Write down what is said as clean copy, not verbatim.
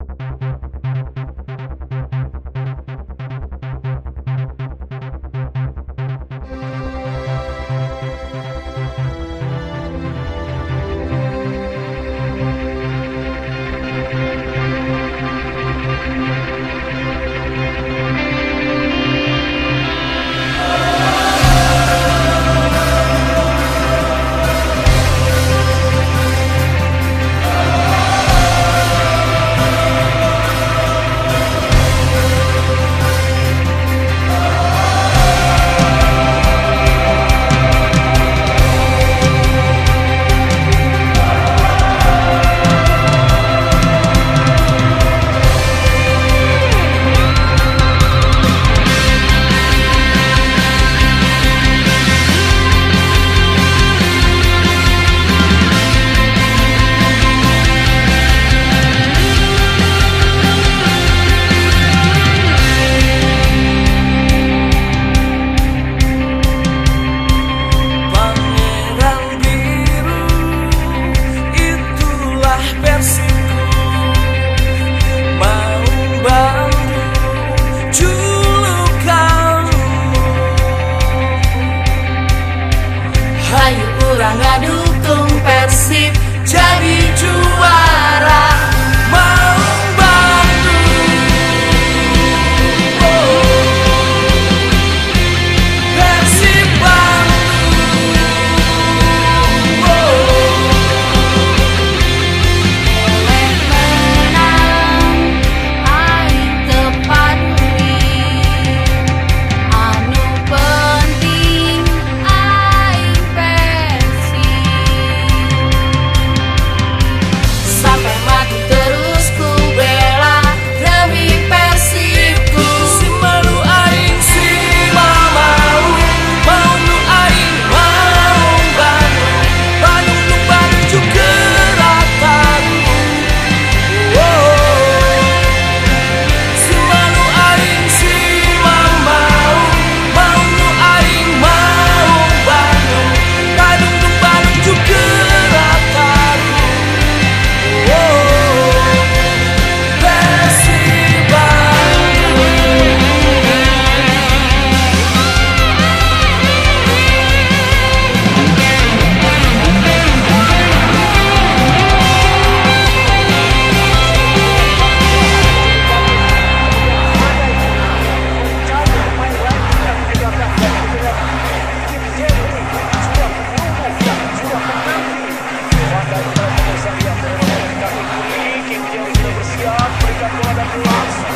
Ayo urang ngadukung Persib jadi juara. Maung Bandung, Persib Bandung, Oleh menang aing teu paduli, anu penting aing Persib. Sampai mati terus ku bela demi Persibku. si malu aing si mamau, mau nu aing Maung Bandung, Bandung nu baju gerak taru. Si malu aing si mamau, mau nu aing Maung Bandung, Bandung nu baju gerak taru. Persib Bandung. Bersiap, berikan bola dan langsung